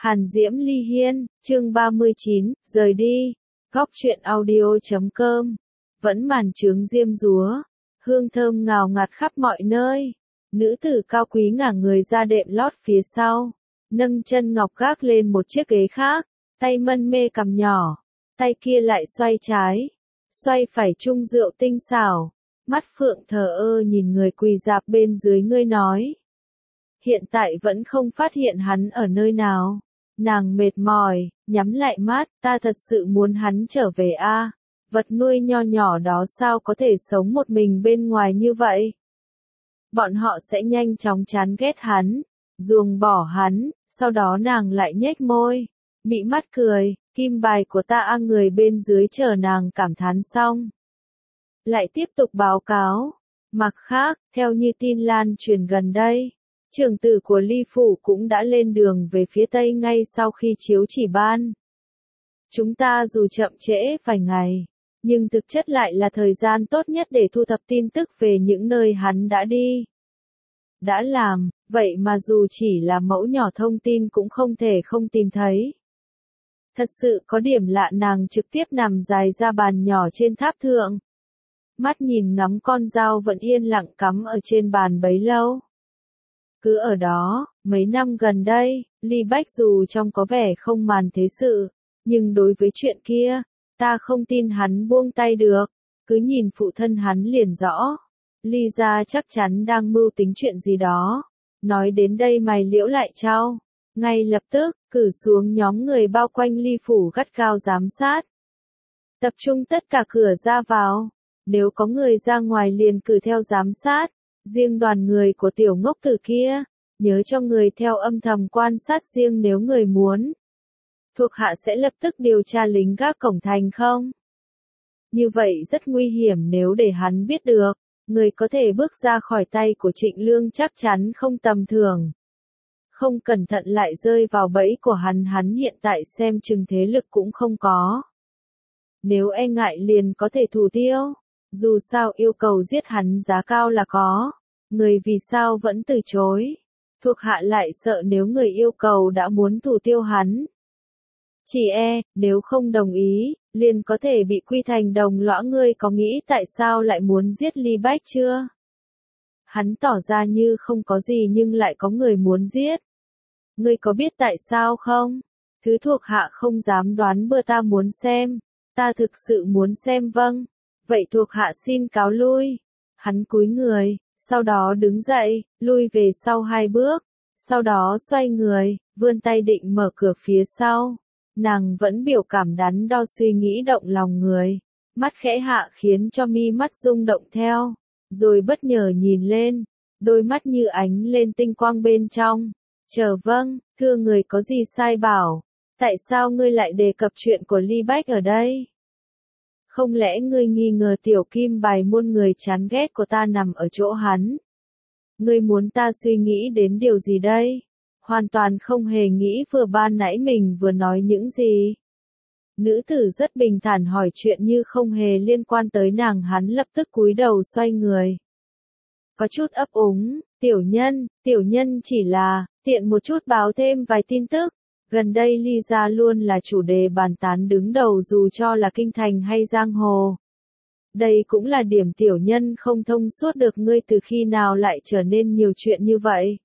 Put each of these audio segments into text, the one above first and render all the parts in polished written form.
Hàn Diễm Ly Hiên, chương 39, rời đi. Góc truyện audio.com. Vẫn màn trướng diêm dúa, hương thơm ngào ngạt khắp mọi nơi. Nữ tử cao quý ngả người ra đệm lót phía sau, nâng chân ngọc gác lên một chiếc ghế khác, tay mân mê cằm nhỏ, tay kia lại xoay trái, xoay phải chung rượu tinh xảo, mắt phượng thờ ơ nhìn người quỳ rạp bên dưới ngươi nói. Hiện tại vẫn không phát hiện hắn ở nơi nào. Nàng mệt mỏi, nhắm lại mắt, ta thật sự muốn hắn trở về a. Vật nuôi nho nhỏ đó sao có thể sống một mình bên ngoài như vậy? Bọn họ sẽ nhanh chóng chán ghét hắn, ruồng bỏ hắn, sau đó nàng lại nhếch môi, mị mắt cười, kim bài của ta a. Người bên dưới chờ nàng cảm thán xong, lại tiếp tục báo cáo. Mặt khác, theo như tin lan truyền gần đây, trưởng tử của Ly Phủ cũng đã lên đường về phía Tây ngay sau khi chiếu chỉ ban. Chúng ta dù chậm trễ vài ngày, nhưng thực chất lại là thời gian tốt nhất để thu thập tin tức về những nơi hắn đã đi. Đã làm, vậy mà dù chỉ là mẫu nhỏ thông tin cũng không thể không tìm thấy. Thật sự có điểm lạ. Nàng trực tiếp nằm dài ra bàn nhỏ trên tháp thượng. Mắt nhìn ngắm con dao vẫn yên lặng cắm ở trên bàn bấy lâu. Cứ ở đó, mấy năm gần đây, Ly Bách dù trông có vẻ không màn thế sự, nhưng đối với chuyện kia, ta không tin hắn buông tay được, cứ nhìn phụ thân hắn liền rõ. Ly gia chắc chắn đang mưu tính chuyện gì đó. Nói đến đây mày liễu lại trao, ngay lập tức, cử xuống nhóm người bao quanh Ly Phủ gắt gao giám sát. Tập trung tất cả cửa ra vào, nếu có người ra ngoài liền cử theo giám sát. Riêng đoàn người của tiểu ngốc tử kia, nhớ cho người theo âm thầm quan sát riêng nếu người muốn. Thuộc hạ sẽ lập tức điều tra lính gác cổng thành không? Như vậy rất nguy hiểm nếu để hắn biết được, người có thể bước ra khỏi tay của Trịnh Lương chắc chắn không tầm thường. Không cẩn thận lại rơi vào bẫy của hắn hiện tại xem chừng thế lực cũng không có. Nếu e ngại liền có thể thủ tiêu. Dù sao yêu cầu giết hắn giá cao là có, người vì sao vẫn từ chối. Thuộc hạ lại sợ nếu người yêu cầu đã muốn thủ tiêu hắn. Chỉ nếu không đồng ý, liền có thể bị quy thành đồng lõa. Ngươi có nghĩ tại sao lại muốn giết Ly Bách chưa? Hắn tỏ ra như không có gì nhưng lại có người muốn giết. Ngươi có biết tại sao không? Thứ thuộc hạ không dám đoán bừa, ta muốn xem. Ta thực sự muốn xem. Vâng. Vậy thuộc hạ xin cáo lui. Hắn cúi người, sau đó đứng dậy, lui về sau 2 bước, sau đó xoay người, vươn tay định mở cửa phía sau. Nàng vẫn biểu cảm đắn đo suy nghĩ động lòng người, mắt khẽ hạ khiến cho mi mắt rung động theo, rồi bất ngờ nhìn lên, đôi mắt như ánh lên tinh quang bên trong. Vâng, thưa người có gì sai bảo, tại sao ngươi lại đề cập chuyện của Ly Bách ở đây? Không lẽ ngươi nghi ngờ tiểu kim bài muôn người chán ghét của ta nằm ở chỗ hắn? Ngươi muốn ta suy nghĩ đến điều gì đây? Hoàn toàn không hề nghĩ vừa ban nãy mình vừa nói những gì. Nữ tử rất bình thản hỏi chuyện như không hề liên quan tới nàng. Hắn lập tức cúi đầu xoay người. Có chút ấp úng, tiểu nhân chỉ là, tiện một chút báo thêm vài tin tức. Gần đây Ly gia luôn là chủ đề bàn tán đứng đầu dù cho là kinh thành hay giang hồ. Đây cũng là điểm tiểu nhân không thông suốt được, ngươi từ khi nào lại trở nên nhiều chuyện như vậy.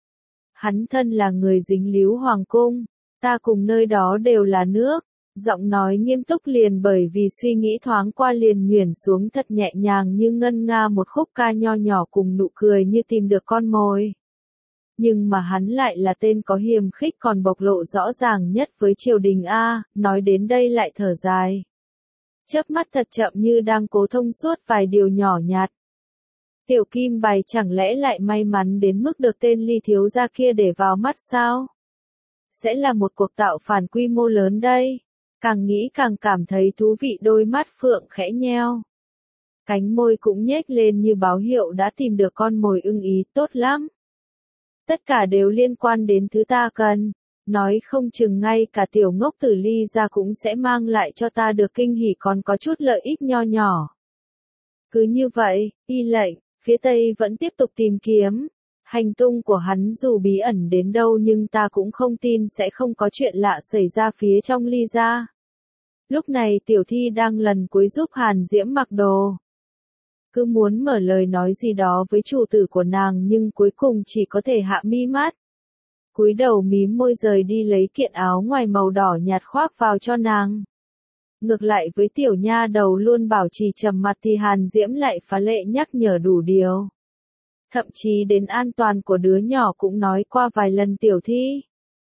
Hắn thân là người dính líu hoàng cung, ta cùng nơi đó đều là nước. Giọng nói nghiêm túc liền bởi vì suy nghĩ thoáng qua liền nhuyễn xuống thật nhẹ nhàng như ngân nga một khúc ca nho nhỏ cùng nụ cười như tìm được con mồi. Nhưng mà hắn lại là tên có hiềm khích còn bộc lộ rõ ràng nhất với triều đình a. Nói đến đây lại thở dài, chớp mắt thật chậm như đang cố thông suốt vài điều nhỏ nhặt. Tiểu kim bài chẳng lẽ lại may mắn đến mức được tên Ly thiếu gia kia để vào mắt sao? Sẽ là một cuộc tạo phản quy mô lớn đây. Càng nghĩ càng cảm thấy thú vị, đôi mắt phượng khẽ nheo. Cánh môi cũng nhếch lên như báo hiệu đã tìm được con mồi ưng ý. Tốt lắm. Tất cả đều liên quan đến thứ ta cần. Nói không chừng ngay cả tiểu ngốc tử Ly gia cũng sẽ mang lại cho ta được kinh hỉ, còn có chút lợi ích nho nhỏ. Cứ như vậy, y lệnh, phía Tây vẫn tiếp tục tìm kiếm. Hành tung của hắn dù bí ẩn đến đâu nhưng ta cũng không tin sẽ không có chuyện lạ xảy ra phía trong Ly gia. Lúc này Tiểu Thi đang lần cuối giúp Hàn Diễm mặc đồ. Cứ muốn mở lời nói gì đó với chủ tử của nàng nhưng cuối cùng chỉ có thể hạ mi mắt. Cúi đầu mím môi rời đi lấy kiện áo ngoài màu đỏ nhạt khoác vào cho nàng. Ngược lại với tiểu nha đầu luôn bảo trì trầm mặt thì Hàn Diễm lại phá lệ nhắc nhở đủ điều. Thậm chí đến an toàn của đứa nhỏ cũng nói qua vài lần Tiểu Thi.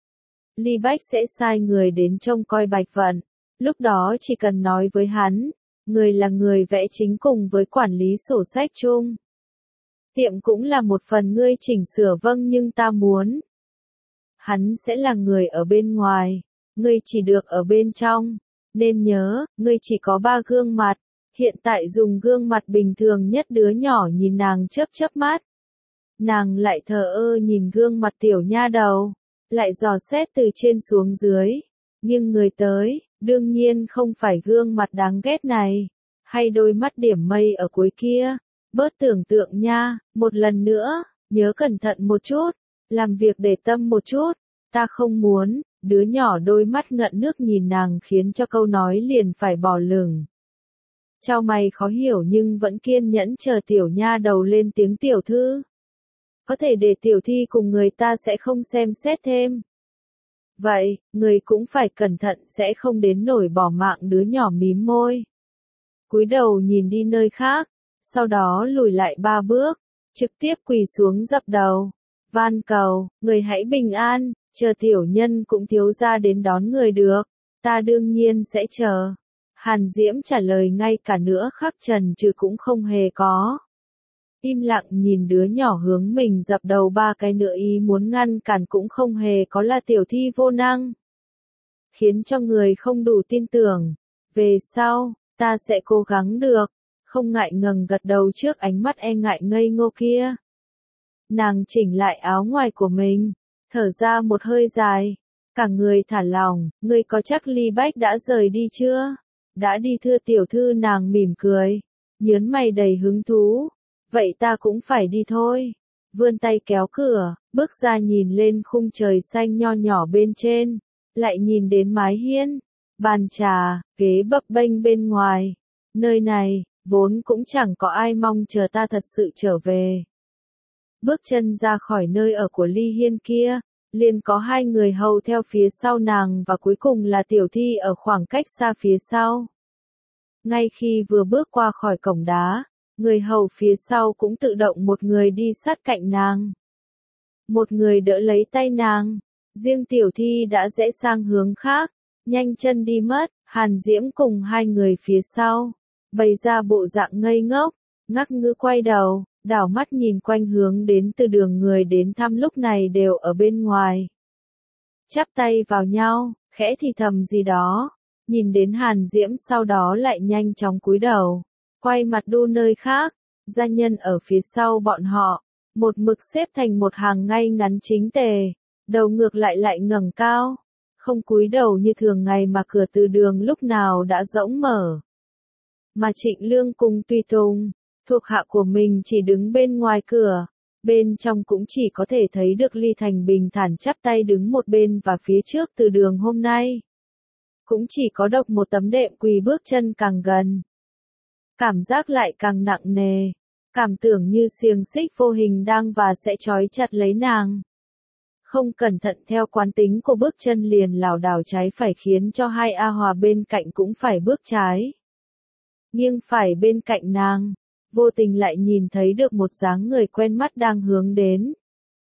Ly Bách sẽ sai người đến trông coi Bạch Vận. Lúc đó chỉ cần nói với hắn, người là người vẽ chính cùng với quản lý sổ sách chung. Tiệm cũng là một phần ngươi chỉnh sửa vâng nhưng ta muốn. Hắn sẽ là người ở bên ngoài, ngươi chỉ được ở bên trong. Nên nhớ, ngươi chỉ có 3 gương mặt. Hiện tại dùng gương mặt bình thường nhất đứa nhỏ nhìn nàng chớp chớp mắt. Nàng lại thờ ơ nhìn gương mặt tiểu nha đầu. Lại dò xét từ trên xuống dưới. Nhưng người tới, đương nhiên không phải gương mặt đáng ghét này. Hay đôi mắt điểm mây ở cuối kia. Bớt tưởng tượng nha, một lần nữa, nhớ cẩn thận một chút. Làm việc để tâm một chút. Ta không muốn. Đứa nhỏ đôi mắt ngận nước nhìn nàng khiến cho câu nói liền phải bỏ lửng. Chao mày khó hiểu nhưng vẫn kiên nhẫn chờ tiểu nha đầu lên tiếng tiểu thư. Có thể để Tiểu Thi cùng người ta sẽ không xem xét thêm. Vậy, người cũng phải cẩn thận sẽ không đến nổi bỏ mạng đứa nhỏ mím môi. Cúi đầu nhìn đi nơi khác, sau đó lùi lại 3 bước, trực tiếp quỳ xuống dập đầu. Van cầu, người hãy bình an. Chờ tiểu nhân cũng thiếu gia đến đón người được, ta đương nhiên sẽ chờ. Hàn Diễm trả lời ngay cả nữa khắc trần trừ cũng không hề có. Im lặng nhìn đứa nhỏ hướng mình dập đầu 3 cái nữa ý muốn ngăn cản cũng không hề có là Tiểu Thi vô năng. Khiến cho người không đủ tin tưởng. Về sau, ta sẽ cố gắng được, không ngại ngần gật đầu trước ánh mắt e ngại ngây ngô kia. Nàng chỉnh lại áo ngoài của mình. Thở ra một hơi dài, cả người thả lỏng, ngươi có chắc Ly Bách đã rời đi chưa? Đã đi thưa tiểu thư nàng mỉm cười, nhớn mày đầy hứng thú, vậy ta cũng phải đi thôi. Vươn tay kéo cửa, bước ra nhìn lên khung trời xanh nho nhỏ bên trên, lại nhìn đến mái hiên, bàn trà, ghế bập bênh bên ngoài. Nơi này, vốn cũng chẳng có ai mong chờ ta thật sự trở về. Bước chân ra khỏi nơi ở của Ly Hiên kia, liền có 2 người hầu theo phía sau nàng và cuối cùng là Tiểu Thi ở khoảng cách xa phía sau. Ngay khi vừa bước qua khỏi cổng đá, người hầu phía sau cũng tự động một người đi sát cạnh nàng. Một người đỡ lấy tay nàng, riêng Tiểu Thi đã rẽ sang hướng khác, nhanh chân đi mất. Hàn Diễm cùng 2 người phía sau, bày ra bộ dạng ngây ngốc, ngắc ngứ quay đầu. Đảo mắt nhìn quanh hướng đến từ đường người đến thăm lúc này đều ở bên ngoài. Chắp tay vào nhau, khẽ thì thầm gì đó, nhìn đến Hàn Diễm sau đó lại nhanh chóng cúi đầu, quay mặt đu nơi khác, gia nhân ở phía sau bọn họ, một mực xếp thành một hàng ngay ngắn chính tề, đầu ngược lại ngẩng cao, không cúi đầu như thường ngày mà cửa từ đường lúc nào đã rỗng mở. Mà Trịnh Lương cùng tùy tùng, thuộc hạ của mình chỉ đứng bên ngoài cửa, bên trong cũng chỉ có thể thấy được Ly Thành bình thản chắp tay đứng một bên và phía trước từ đường hôm nay. Cũng chỉ có độc một tấm đệm quỳ bước chân càng gần. Cảm giác lại càng nặng nề, cảm tưởng như xiềng xích vô hình đang và sẽ trói chặt lấy nàng. Không cẩn thận theo quán tính của bước chân liền lảo đảo trái phải khiến cho 2 A Hòa bên cạnh cũng phải bước trái. Nghiêng phải bên cạnh nàng. Vô tình lại nhìn thấy được một dáng người quen mắt đang hướng đến.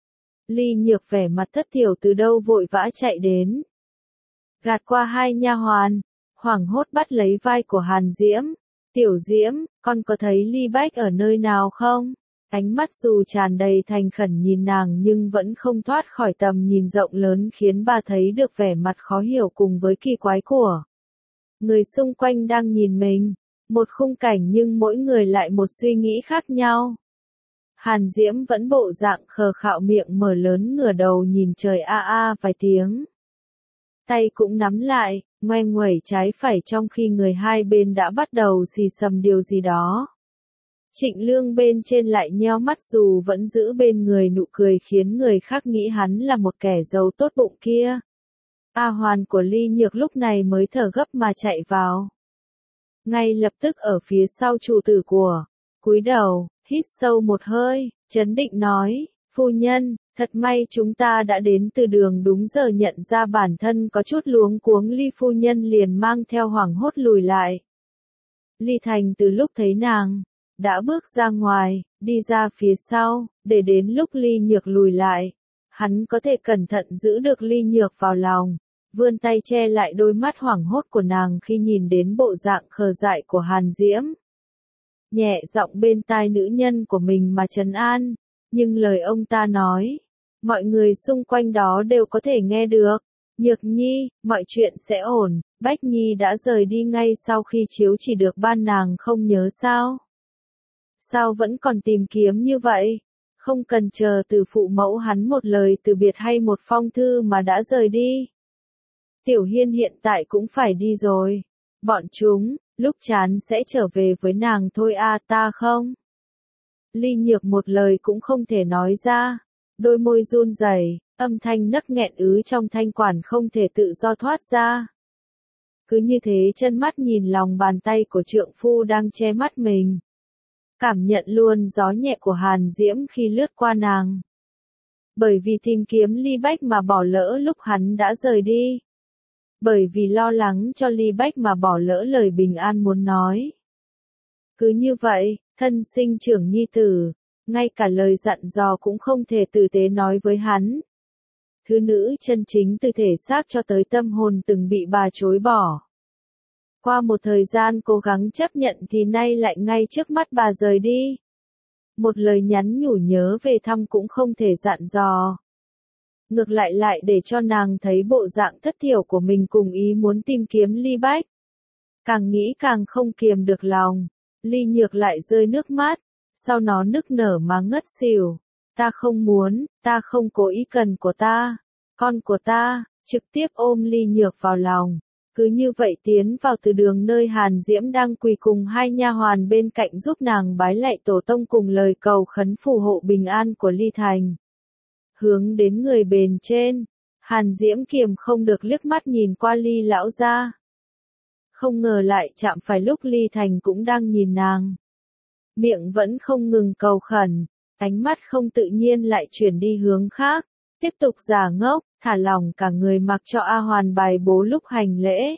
Ly Nhược vẻ mặt thất thiểu từ đâu vội vã chạy đến. Gạt qua 2 nha hoàn, hoảng hốt bắt lấy vai của Hàn Diễm. Tiểu Diễm, con có thấy Ly Bách ở nơi nào không? Ánh mắt dù tràn đầy thành khẩn nhìn nàng nhưng vẫn không thoát khỏi tầm nhìn rộng lớn khiến bà thấy được vẻ mặt khó hiểu cùng với kỳ quái của người xung quanh đang nhìn mình. Một khung cảnh nhưng mỗi người lại một suy nghĩ khác nhau. Hàn Diễm vẫn bộ dạng khờ khạo miệng mở lớn ngửa đầu nhìn trời a vài tiếng. Tay cũng nắm lại, ngoe nguẩy trái phải trong khi người hai bên đã bắt đầu xì xầm điều gì đó. Trịnh Lương bên trên lại nheo mắt dù vẫn giữ bên người nụ cười khiến người khác nghĩ hắn là một kẻ giàu tốt bụng kia. A Hoàn của Ly Nhược lúc này mới thở gấp mà chạy vào. Ngay lập tức ở phía sau chủ tử của, cúi đầu, hít sâu một hơi, trấn định nói, phu nhân, thật may chúng ta đã đến từ đường đúng giờ. Nhận ra bản thân có chút luống cuống, Ly phu nhân liền mang theo hoảng hốt lùi lại. Ly Thành từ lúc thấy nàng đã bước ra ngoài, đi ra phía sau, để đến lúc Ly Nhược lùi lại, hắn có thể cẩn thận giữ được Ly Nhược vào lòng, vươn tay che lại đôi mắt hoảng hốt của nàng khi nhìn đến bộ dạng khờ dại của Hàn Diễm. Nhẹ giọng bên tai nữ nhân của mình mà trấn an, nhưng lời ông ta nói, mọi người xung quanh đó đều có thể nghe được. Nhược Nhi, mọi chuyện sẽ ổn. Bách Nhi đã rời đi ngay sau khi chiếu chỉ được ban, nàng không nhớ sao? Sao vẫn còn tìm kiếm như vậy? Không cần chờ từ phụ mẫu hắn một lời từ biệt hay một phong thư mà đã rời đi. Tiểu Hiên hiện tại cũng phải đi rồi. Bọn chúng, lúc chán sẽ trở về với nàng thôi à, ta không? Ly Nhược một lời cũng không thể nói ra. Đôi môi run rẩy, âm thanh nấc nghẹn trong thanh quản không thể tự do thoát ra. Cứ như thế chân mắt nhìn lòng bàn tay của trượng phu đang che mắt mình. Cảm nhận luôn gió nhẹ của Hàn Diễm khi lướt qua nàng. Bởi vì tìm kiếm Ly Bách mà bỏ lỡ lúc hắn đã rời đi. Bởi vì lo lắng cho Ly Bách mà bỏ lỡ lời bình an muốn nói. Cứ như vậy, thân sinh trưởng nhi tử, ngay cả lời dặn dò cũng không thể tử tế nói với hắn. Thứ nữ chân chính từ thể xác cho tới tâm hồn từng bị bà chối bỏ. Qua một thời gian cố gắng chấp nhận thì nay lại ngay trước mắt bà rời đi. Một lời nhắn nhủ nhớ về thăm cũng không thể dặn dò. Ngược lại để cho nàng thấy bộ dạng thất thiểu của mình cùng ý muốn tìm kiếm Ly Bách. Càng nghĩ càng không kiềm được lòng, Ly Nhược lại rơi nước mắt, sau nó nức nở mà ngất xỉu. Ta không muốn, ta không cố ý, cần của ta, con của ta, trực tiếp ôm Ly Nhược vào lòng. Cứ như vậy tiến vào từ đường nơi Hàn Diễm đang quỳ cùng hai nha hoàn bên cạnh giúp nàng bái lạy tổ tông cùng lời cầu khấn phù hộ bình an của Ly Thành. Hướng đến người bền trên, Hàn Diễm kiềm không được liếc mắt nhìn qua Ly lão gia. Không ngờ lại chạm phải lúc Ly Thành cũng đang nhìn nàng. Miệng vẫn không ngừng cầu khẩn, ánh mắt không tự nhiên lại chuyển đi hướng khác, tiếp tục giả ngốc, thả lỏng cả người mặc cho A Hoàn bài bố lúc hành lễ.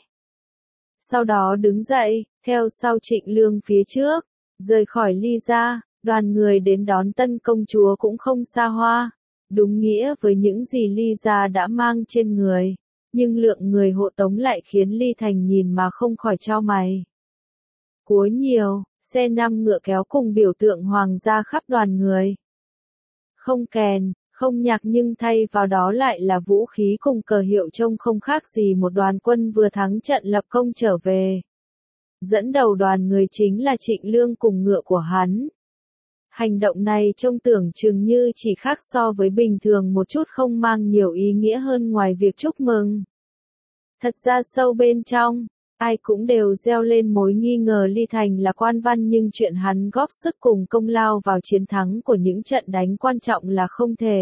Sau đó đứng dậy, theo sau Trịnh Lương phía trước, rời khỏi Ly gia, đoàn người đến đón tân công chúa cũng không xa hoa, đúng nghĩa với những gì Ly gia đã mang trên người, nhưng lượng người hộ tống lại khiến Ly Thành nhìn mà không khỏi chau mày. Cúa nhiều, xe 5 ngựa kéo cùng biểu tượng hoàng gia khắp đoàn người. Không kèn, không nhạc, nhưng thay vào đó lại là vũ khí cùng cờ hiệu trông không khác gì một đoàn quân vừa thắng trận lập công trở về. Dẫn đầu đoàn người chính là Trịnh Lương cùng ngựa của hắn. Hành động này trông tưởng chừng như chỉ khác so với bình thường một chút, không mang nhiều ý nghĩa hơn ngoài việc chúc mừng. Thật ra sâu bên trong, ai cũng đều gieo lên mối nghi ngờ Ly Thành là quan văn, nhưng chuyện hắn góp sức cùng công lao vào chiến thắng của những trận đánh quan trọng là không thể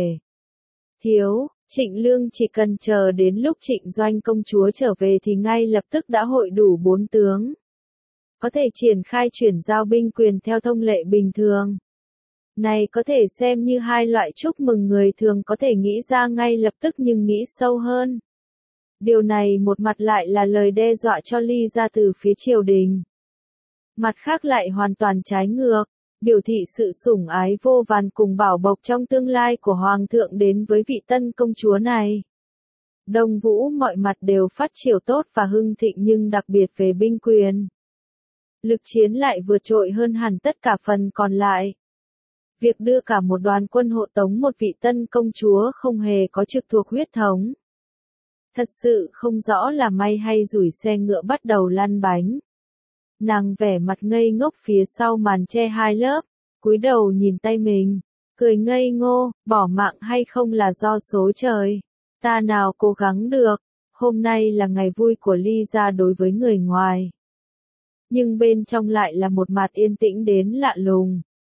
thiếu. Trịnh Lương chỉ cần chờ đến lúc Trịnh Doanh công chúa trở về thì ngay lập tức đã hội đủ 4 tướng. Có thể triển khai chuyển giao binh quyền theo thông lệ bình thường. Này có thể xem như hai loại chúc mừng người thường có thể nghĩ ra ngay lập tức, nhưng nghĩ sâu hơn. Điều này một mặt lại là lời đe dọa cho Ly gia từ phía triều đình. Mặt khác lại hoàn toàn trái ngược, biểu thị sự sủng ái vô vàn cùng bảo bọc trong tương lai của Hoàng thượng đến với vị tân công chúa này. Đông Vũ mọi mặt đều phát triển tốt và hưng thịnh, nhưng đặc biệt về binh quyền. Lực chiến lại vượt trội hơn hẳn tất cả phần còn lại. Việc đưa cả một đoàn quân hộ tống một vị tân công chúa không hề có trực thuộc huyết thống. Thật sự không rõ là may hay rủi, xe ngựa bắt đầu lăn bánh. Nàng vẻ mặt ngây ngốc phía sau màn che hai lớp, cúi đầu nhìn tay mình, cười ngây ngô, bỏ mạng hay không là do số trời. Ta nào cố gắng được, hôm nay là ngày vui của Ly gia đối với người ngoài. Nhưng bên trong lại là một mặt yên tĩnh đến lạ lùng.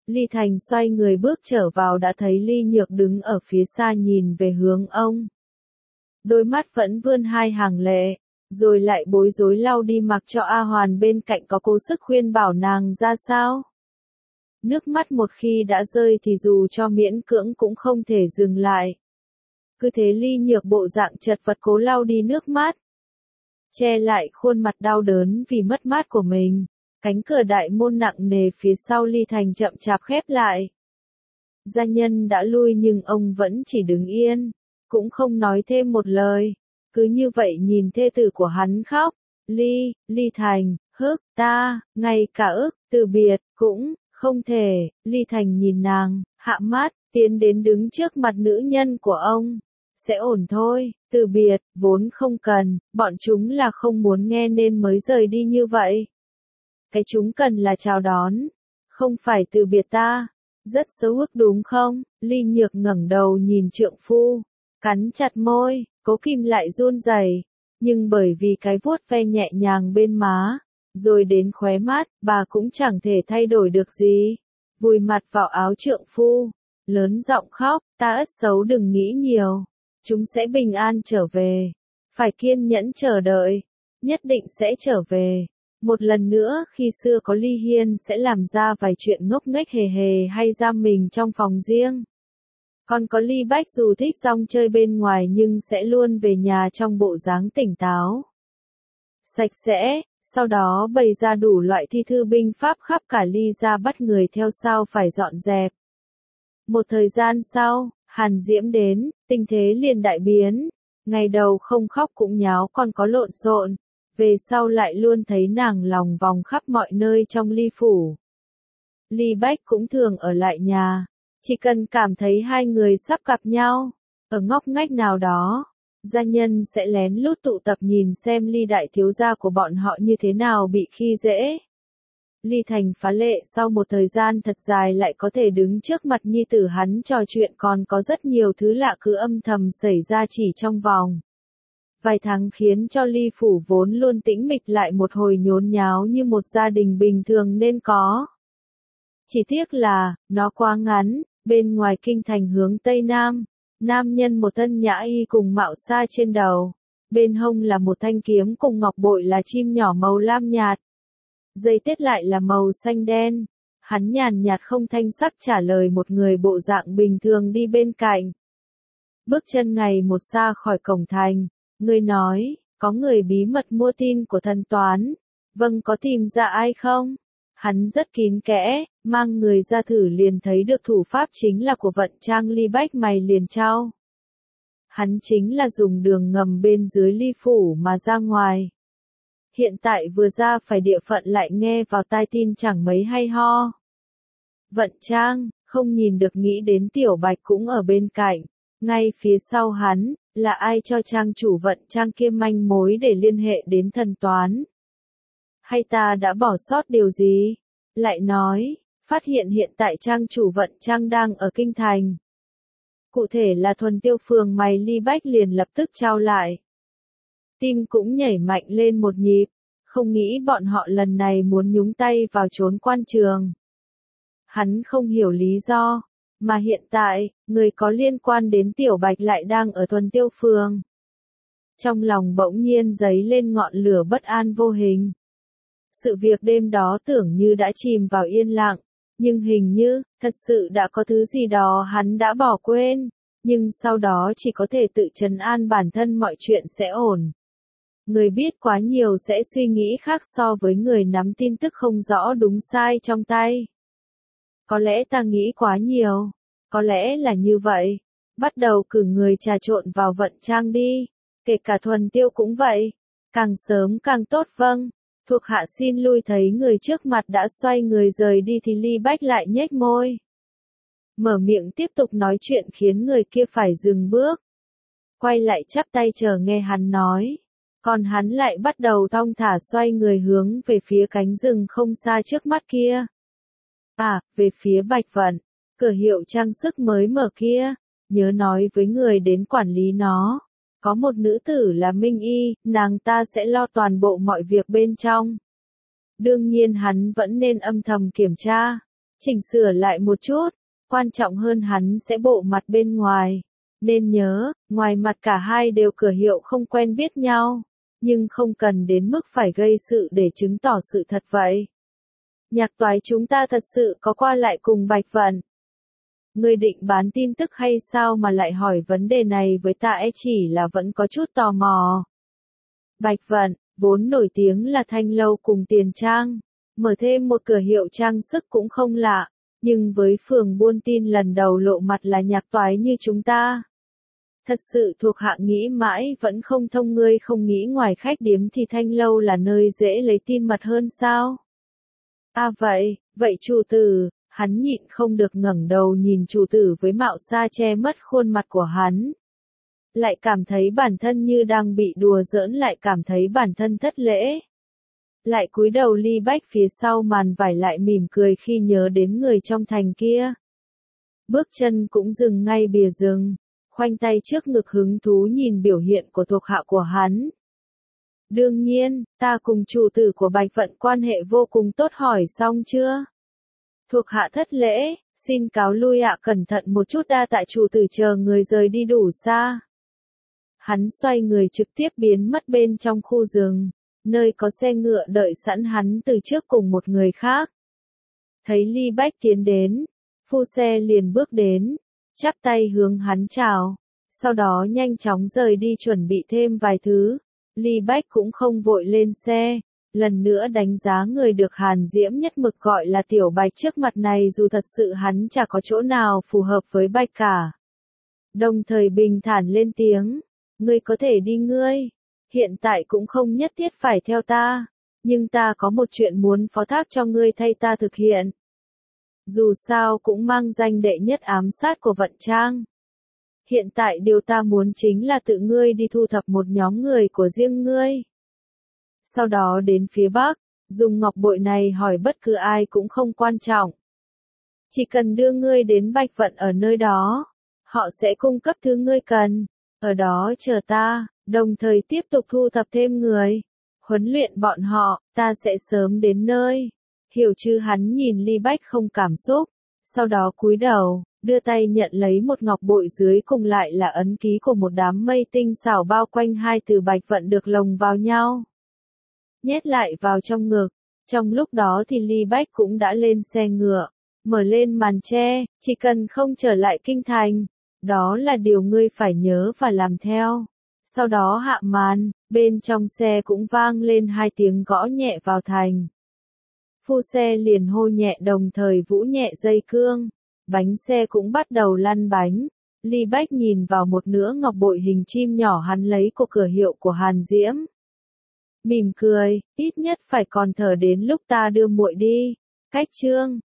Ly Thành xoay người bước trở vào đã thấy Ly Nhược đứng ở phía xa nhìn về hướng ông. Đôi mắt vẫn vươn hai hàng lệ, rồi lại bối rối lau đi mặc cho A Hoàn bên cạnh có cố sức khuyên bảo nàng ra sao. Nước mắt một khi đã rơi thì dù cho miễn cưỡng cũng không thể dừng lại. Cứ thế Ly Nhược bộ dạng chật vật cố lau đi nước mắt, che lại khuôn mặt đau đớn vì mất mát của mình. Cánh cửa đại môn nặng nề phía sau Ly Thành chậm chạp khép lại. Gia nhân đã lui nhưng ông vẫn chỉ đứng yên, cũng không nói thêm một lời, cứ như vậy nhìn thê tử của hắn khóc. Ly Thành, ta, ngay cả từ biệt, cũng không thể. Ly Thành nhìn nàng, hạ mắt, tiến đến đứng trước mặt nữ nhân của ông. Sẽ ổn thôi, từ biệt, vốn không cần, bọn chúng là không muốn nghe nên mới rời đi như vậy. Cái chúng cần là chào đón, không phải từ biệt ta. Rất xấu hức đúng không? Ly Nhược ngẩng đầu nhìn trượng phu, cắn chặt môi, cố kìm lại run rẩy, nhưng bởi vì cái vuốt ve nhẹ nhàng bên má, rồi đến khóe mắt, bà cũng chẳng thể thay đổi được gì. Vùi mặt vào áo trượng phu, lớn giọng khóc, ta ất xấu đừng nghĩ nhiều, chúng sẽ bình an trở về, phải kiên nhẫn chờ đợi, nhất định sẽ trở về. Một lần nữa khi xưa có Ly Hiên sẽ làm ra vài chuyện ngốc nghếch hề hề hay giam mình trong phòng riêng. Còn có Ly Bách dù thích rong chơi bên ngoài nhưng sẽ luôn về nhà trong bộ dáng tỉnh táo, sạch sẽ, sau đó bày ra đủ loại thi thư binh pháp khắp cả Ly gia bắt người theo sau phải dọn dẹp. Một thời gian sau, Hàn Diễm đến, tình thế liền đại biến, ngày đầu không khóc cũng nháo còn có lộn xộn. Về sau lại luôn thấy nàng lòng vòng khắp mọi nơi trong Ly phủ. Ly Bách cũng thường ở lại nhà, chỉ cần cảm thấy hai người sắp gặp nhau, ở ngóc ngách nào đó, gia nhân sẽ lén lút tụ tập nhìn xem Ly đại thiếu gia của bọn họ như thế nào bị khi dễ. Ly Thành phá lệ sau một thời gian thật dài lại có thể đứng trước mặt nhi tử hắn trò chuyện, còn có rất nhiều thứ lạ cứ âm thầm xảy ra chỉ trong vòng vài tháng khiến cho Ly phủ vốn luôn tĩnh mịch lại một hồi nhốn nháo như một gia đình bình thường nên có. Chỉ tiếc là, nó quá ngắn, bên ngoài kinh thành hướng Tây Nam, nam nhân một thân nhã y cùng mạo sa trên đầu, bên hông là một thanh kiếm cùng ngọc bội là chim nhỏ màu lam nhạt. Dây tết lại là màu xanh đen, hắn nhàn nhạt không thanh sắc trả lời một người bộ dạng bình thường đi bên cạnh. Bước chân ngày một xa khỏi cổng thành. Người nói, có người bí mật mua tin của thần toán. Vâng, có tìm ra ai không? Hắn rất kín kẽ, mang người ra thử liền thấy được thủ pháp chính là của vận trang Ly Bách mày liền trao. Hắn chính là dùng đường ngầm bên dưới Ly phủ mà ra ngoài. Hiện tại vừa ra phải địa phận lại nghe vào tai tin chẳng mấy hay ho. Vận trang, không nhìn được nghĩ đến Tiểu Bạch cũng ở bên cạnh. Ngay phía sau hắn, là ai cho trang chủ vận trang kia manh mối để liên hệ đến thần toán? Hay ta đã bỏ sót điều gì? Lại nói, phát hiện hiện tại trang chủ vận trang đang ở kinh thành. Cụ thể là Thuần Tiêu phường mày Ly Bách liền lập tức trao lại. Tim cũng nhảy mạnh lên một nhịp, không nghĩ bọn họ lần này muốn nhúng tay vào trốn quan trường. Hắn không hiểu lý do. Mà hiện tại, người có liên quan đến Tiểu Bạch lại đang ở Thuần Tiêu phường. Trong lòng bỗng nhiên dấy lên ngọn lửa bất an vô hình. Sự việc đêm đó tưởng như đã chìm vào yên lặng, nhưng hình như, thật sự đã có thứ gì đó hắn đã bỏ quên, nhưng sau đó chỉ có thể tự trấn an bản thân mọi chuyện sẽ ổn. Người biết quá nhiều sẽ suy nghĩ khác so với người nắm tin tức không rõ đúng sai trong tay. Có lẽ ta nghĩ quá nhiều, có lẽ là như vậy. Bắt đầu cử người trà trộn vào vận trang đi, kể cả Thuần Tiêu cũng vậy. Càng sớm càng tốt vâng. Thuộc hạ xin lui thấy người trước mặt đã xoay người rời đi thì Ly Bách lại nhếch môi. Mở miệng tiếp tục nói chuyện khiến người kia phải dừng bước. Quay lại chắp tay chờ nghe hắn nói. Còn hắn lại bắt đầu thong thả xoay người hướng về phía cánh rừng không xa trước mắt kia. À, về phía Bạch Vận, cửa hiệu trang sức mới mở kia, nhớ nói với người đến quản lý nó. Có một nữ tử là Minh Y, nàng ta sẽ lo toàn bộ mọi việc bên trong. Đương nhiên hắn vẫn nên âm thầm kiểm tra. chỉnh sửa lại một chút, quan trọng hơn hắn sẽ bộ mặt bên ngoài. Nên nhớ, ngoài mặt cả hai đều cửa hiệu không quen biết nhau, nhưng không cần đến mức phải gây sự để chứng tỏ sự thật vậy. Nhạc toái chúng ta thật sự có qua lại cùng Bạch Vận. Ngươi định bán tin tức hay sao mà lại hỏi vấn đề này với ta chỉ là vẫn có chút tò mò. Bạch Vận, vốn nổi tiếng là thanh lâu cùng tiền trang, mở thêm một cửa hiệu trang sức cũng không lạ, nhưng với phường buôn tin lần đầu lộ mặt là nhạc toái như chúng ta. Thật sự thuộc hạ nghĩ mãi vẫn không thông, ngươi không nghĩ ngoài khách điếm thì thanh lâu là nơi dễ lấy tin mật hơn sao? À vậy chủ tử, hắn nhịn không được ngẩng đầu nhìn chủ tử với mạo xa che mất khuôn mặt của hắn. Lại cảm thấy bản thân như đang bị đùa giỡn, lại cảm thấy bản thân thất lễ. Lại cúi đầu ly bách phía sau màn vải, lại mỉm cười khi nhớ đến người trong thành kia. Bước chân cũng dừng ngay bìa rừng, khoanh tay trước ngực hứng thú nhìn biểu hiện của thuộc hạ của hắn. Đương nhiên, ta cùng chủ tử của Bạch Vận quan hệ vô cùng tốt, hỏi xong chưa? Thuộc hạ thất lễ, xin cáo lui ạ, cẩn thận một chút, đa tạ chủ tử, chờ người rời đi đủ xa. Hắn xoay người trực tiếp biến mất bên trong khu rừng, nơi có xe ngựa đợi sẵn hắn từ trước cùng một người khác. Thấy Ly Bách tiến đến, phu xe liền bước đến, chắp tay hướng hắn chào, sau đó nhanh chóng rời đi chuẩn bị thêm vài thứ. Ly Bách cũng không vội lên xe, lần nữa đánh giá người được Hàn Diễm nhất mực gọi là Tiểu Bạch trước mặt này, dù thật sự hắn chả có chỗ nào phù hợp với Bạch cả. Đồng thời bình thản lên tiếng, ngươi có thể đi ngươi, hiện tại cũng không nhất thiết phải theo ta, nhưng ta có một chuyện muốn phó thác cho ngươi thay ta thực hiện. Dù sao cũng mang danh đệ nhất ám sát của Vận Trang. Hiện tại điều ta muốn chính là tự ngươi đi thu thập một nhóm người của riêng ngươi. Sau đó đến phía Bắc, dùng ngọc bội này hỏi bất cứ ai cũng không quan trọng. Chỉ cần đưa ngươi đến Bạch Vận, ở nơi đó, họ sẽ cung cấp thứ ngươi cần, ở đó chờ ta, đồng thời tiếp tục thu thập thêm người, huấn luyện bọn họ, ta sẽ sớm đến nơi. Hiểu chứ? Hắn nhìn Ly Bách không cảm xúc, sau đó cúi đầu, đưa tay nhận lấy một ngọc bội, dưới cùng lại là ấn ký của một đám mây tinh xảo bao quanh hai từ Bạch Vận được lồng vào nhau. Nhét lại vào trong ngực, trong lúc đó thì Ly Bách cũng đã lên xe ngựa, mở lên màn che, chỉ cần không trở lại kinh thành, đó là điều ngươi phải nhớ và làm theo. Sau đó hạ màn, bên trong xe cũng vang lên hai tiếng gõ nhẹ vào thành. Phu xe liền hô nhẹ đồng thời vũ nhẹ dây cương, bánh xe cũng bắt đầu lăn bánh. Ly Bách nhìn vào một nửa ngọc bội hình chim nhỏ hắn lấy của cửa hiệu của Hàn Diễm. Mỉm cười, ít nhất phải còn thở đến lúc ta đưa muội đi. Cách chương